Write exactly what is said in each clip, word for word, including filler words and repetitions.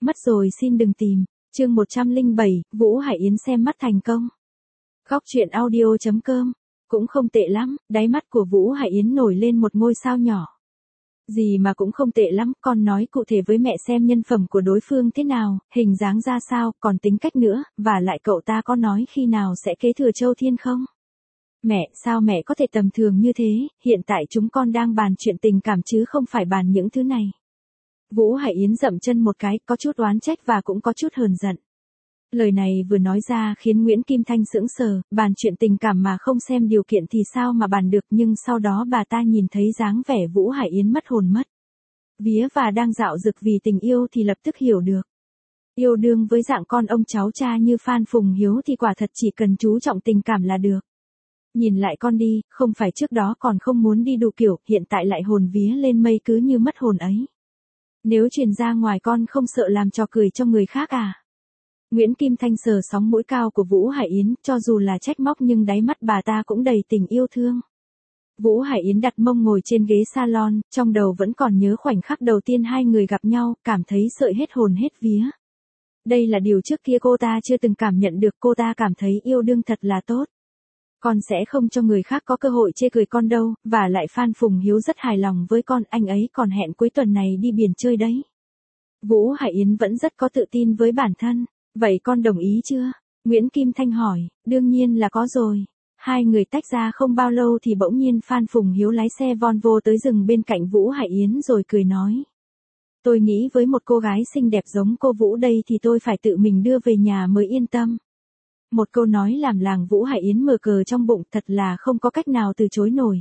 Mất rồi xin đừng tìm. Chương một trăm lẻ bảy, Vũ Hải Yến xem mắt thành công. Góc truyện audio chấm com. Cũng không tệ lắm, đáy mắt của Vũ Hải Yến nổi lên một ngôi sao nhỏ. Gì mà cũng không tệ lắm, con nói cụ thể với mẹ xem nhân phẩm của đối phương thế nào, hình dáng ra sao, còn tính cách nữa, và lại cậu ta có nói khi nào sẽ kế thừa Châu Thiên không? Mẹ, sao mẹ có thể tầm thường như thế, hiện tại chúng con đang bàn chuyện tình cảm chứ không phải bàn những thứ này. Vũ Hải Yến dậm chân một cái, có chút oán trách và cũng có chút hờn giận. Lời này vừa nói ra khiến Nguyễn Kim Thanh sững sờ, bàn chuyện tình cảm mà không xem điều kiện thì sao mà bàn được, nhưng sau đó bà ta nhìn thấy dáng vẻ Vũ Hải Yến mất hồn mất vía và đang dạo dực vì tình yêu thì lập tức hiểu được. Yêu đương với dạng con ông cháu cha như Phan Phùng Hiếu thì quả thật chỉ cần chú trọng tình cảm là được. Nhìn lại con đi, không phải trước đó còn không muốn đi đủ kiểu, hiện tại lại hồn vía lên mây cứ như mất hồn ấy. Nếu truyền ra ngoài con không sợ làm trò cười cho người khác à? Nguyễn Kim Thanh sờ sóng mũi cao của Vũ Hải Yến, cho dù là trách móc nhưng đáy mắt bà ta cũng đầy tình yêu thương. Vũ Hải Yến đặt mông ngồi trên ghế salon, trong đầu vẫn còn nhớ khoảnh khắc đầu tiên hai người gặp nhau, cảm thấy sợi hết hồn hết vía. Đây là điều trước kia cô ta chưa từng cảm nhận được, cô ta cảm thấy yêu đương thật là tốt. Con sẽ không cho người khác có cơ hội chê cười con đâu, và lại Phan Phùng Hiếu rất hài lòng với con, anh ấy còn hẹn cuối tuần này đi biển chơi đấy. Vũ Hải Yến vẫn rất có tự tin với bản thân. Vậy con đồng ý chưa? Nguyễn Kim Thanh hỏi, đương nhiên là có rồi. Hai người tách ra không bao lâu thì bỗng nhiên Phan Phùng Hiếu lái xe Volvo tới dừng bên cạnh Vũ Hải Yến rồi cười nói. Tôi nghĩ với một cô gái xinh đẹp giống cô Vũ đây thì tôi phải tự mình đưa về nhà mới yên tâm. Một câu nói làm làng Vũ Hải Yến mở cờ trong bụng, thật là không có cách nào từ chối nổi.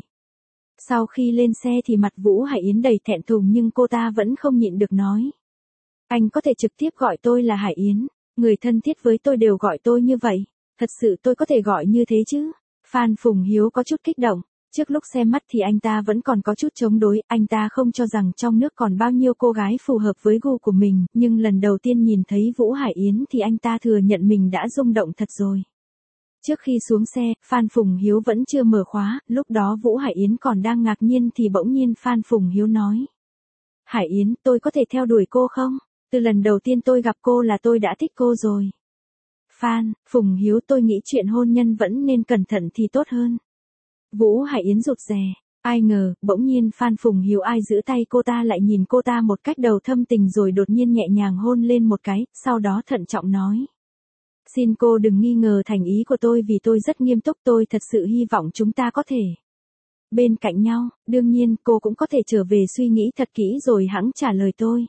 Sau khi lên xe thì mặt Vũ Hải Yến đầy thẹn thùng nhưng cô ta vẫn không nhịn được nói. Anh có thể trực tiếp gọi tôi là Hải Yến. Người thân thiết với tôi đều gọi tôi như vậy. Thật sự tôi có thể gọi như thế chứ? Phan Phùng Hiếu có chút kích động. Trước lúc xem mắt thì anh ta vẫn còn có chút chống đối. Anh ta không cho rằng trong nước còn bao nhiêu cô gái phù hợp với gu của mình. Nhưng lần đầu tiên nhìn thấy Vũ Hải Yến thì anh ta thừa nhận mình đã rung động thật rồi. Trước khi xuống xe, Phan Phùng Hiếu vẫn chưa mở khóa. Lúc đó Vũ Hải Yến còn đang ngạc nhiên thì bỗng nhiên Phan Phùng Hiếu nói. Hải Yến, tôi có thể theo đuổi cô không? Từ lần đầu tiên tôi gặp cô là tôi đã thích cô rồi. Phan, Phùng Hiếu, tôi nghĩ chuyện hôn nhân vẫn nên cẩn thận thì tốt hơn. Vũ Hải Yến rụt rè. Ai ngờ, bỗng nhiên Phan Phùng Hiếu ai giữ tay cô ta lại nhìn cô ta một cách đầu thâm tình rồi đột nhiên nhẹ nhàng hôn lên một cái, sau đó thận trọng nói. Xin cô đừng nghi ngờ thành ý của tôi vì tôi rất nghiêm túc, tôi thật sự hy vọng chúng ta có thể bên cạnh nhau, đương nhiên cô cũng có thể trở về suy nghĩ thật kỹ rồi hẵng trả lời tôi.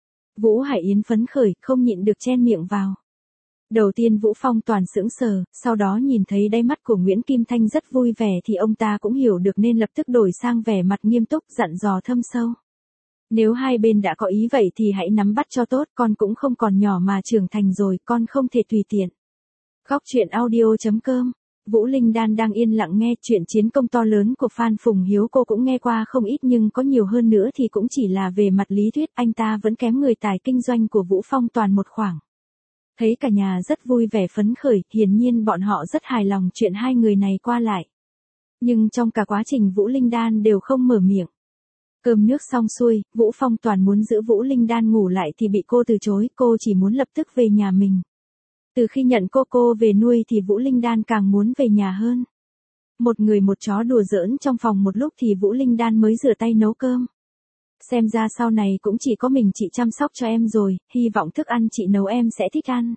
Vũ Hải Yến phấn khởi, không nhịn được chen miệng vào. Đầu tiên Vũ Phong Toàn sững sờ, sau đó nhìn thấy đáy mắt của Nguyễn Kim Thanh rất vui vẻ thì ông ta cũng hiểu được nên lập tức đổi sang vẻ mặt nghiêm túc dặn dò thâm sâu. Nếu hai bên đã có ý vậy thì hãy nắm bắt cho tốt, con cũng không còn nhỏ mà trưởng thành rồi, con không thể tùy tiện. Góc truyện audio chấm com. Vũ Linh Đan đang yên lặng nghe chuyện chiến công to lớn của Phan Phùng Hiếu, cô cũng nghe qua không ít nhưng có nhiều hơn nữa thì cũng chỉ là về mặt lý thuyết, anh ta vẫn kém người tài kinh doanh của Vũ Phong Toàn một khoảng. Thấy cả nhà rất vui vẻ phấn khởi, hiển nhiên bọn họ rất hài lòng chuyện hai người này qua lại. Nhưng trong cả quá trình Vũ Linh Đan đều không mở miệng. Cơm nước xong xuôi, Vũ Phong Toàn muốn giữ Vũ Linh Đan ngủ lại thì bị cô từ chối, cô chỉ muốn lập tức về nhà mình. Từ khi nhận cô cô về nuôi thì Vũ Linh Đan càng muốn về nhà hơn. Một người một chó đùa giỡn trong phòng một lúc thì Vũ Linh Đan mới rửa tay nấu cơm. Xem ra sau này cũng chỉ có mình chị chăm sóc cho em rồi, hy vọng thức ăn chị nấu em sẽ thích ăn.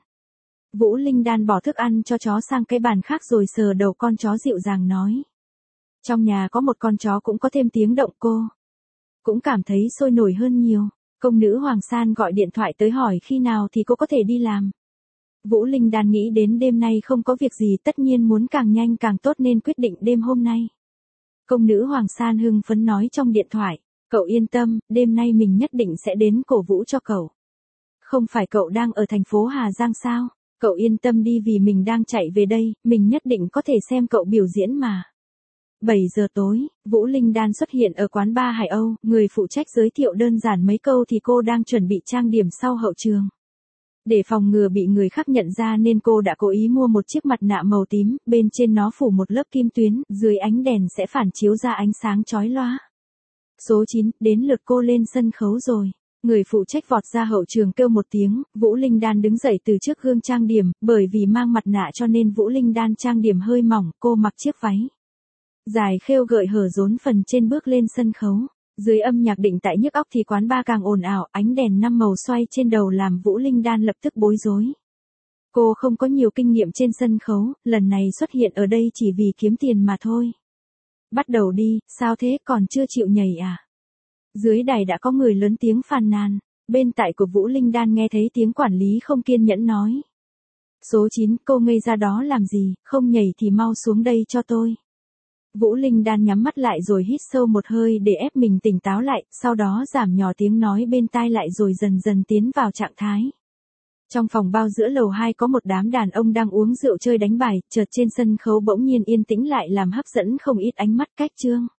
Vũ Linh Đan bỏ thức ăn cho chó sang cái bàn khác rồi sờ đầu con chó dịu dàng nói. Trong nhà có một con chó cũng có thêm tiếng động, cô cũng cảm thấy sôi nổi hơn nhiều. Công nữ Hoàng San gọi điện thoại tới hỏi khi nào thì cô có thể đi làm. Vũ Linh Đan nghĩ đến đêm nay không có việc gì, tất nhiên muốn càng nhanh càng tốt nên quyết định đêm hôm nay. Công nữ Hoàng San hưng phấn nói trong điện thoại, cậu yên tâm, đêm nay mình nhất định sẽ đến cổ vũ cho cậu. Không phải cậu đang ở thành phố Hà Giang sao? Cậu yên tâm đi vì mình đang chạy về đây, mình nhất định có thể xem cậu biểu diễn mà. bảy giờ tối, Vũ Linh Đan xuất hiện ở quán bar Hải Âu, người phụ trách giới thiệu đơn giản mấy câu thì cô đang chuẩn bị trang điểm sau hậu trường. Để phòng ngừa bị người khác nhận ra nên cô đã cố ý mua một chiếc mặt nạ màu tím, bên trên nó phủ một lớp kim tuyến, dưới ánh đèn sẽ phản chiếu ra ánh sáng chói lóa. Số chín, đến lượt cô lên sân khấu rồi. Người phụ trách vọt ra hậu trường kêu một tiếng, Vũ Linh Đan đứng dậy từ trước gương trang điểm, bởi vì mang mặt nạ cho nên Vũ Linh Đan trang điểm hơi mỏng, cô mặc chiếc váy dài khêu gợi hở rốn phần trên bước lên sân khấu. Dưới âm nhạc định tại nhức óc thì quán bar càng ồn ào, ánh đèn năm màu xoay trên đầu làm Vũ Linh Đan lập tức bối rối. Cô không có nhiều kinh nghiệm trên sân khấu, lần này xuất hiện ở đây chỉ vì kiếm tiền mà thôi. Bắt đầu đi, sao thế còn chưa chịu nhảy à? Dưới đài đã có người lớn tiếng phàn nàn, bên tại của Vũ Linh Đan nghe thấy tiếng quản lý không kiên nhẫn nói. Số chín, cô ngây ra đó làm gì, không nhảy thì mau xuống đây cho tôi. Vũ Linh Đan nhắm mắt lại rồi hít sâu một hơi để ép mình tỉnh táo lại, sau đó giảm nhỏ tiếng nói bên tai lại rồi dần dần tiến vào trạng thái. Trong phòng bao giữa lầu hai có một đám đàn ông đang uống rượu chơi đánh bài, chợt trên sân khấu bỗng nhiên yên tĩnh lại làm hấp dẫn không ít ánh mắt. Cách Trương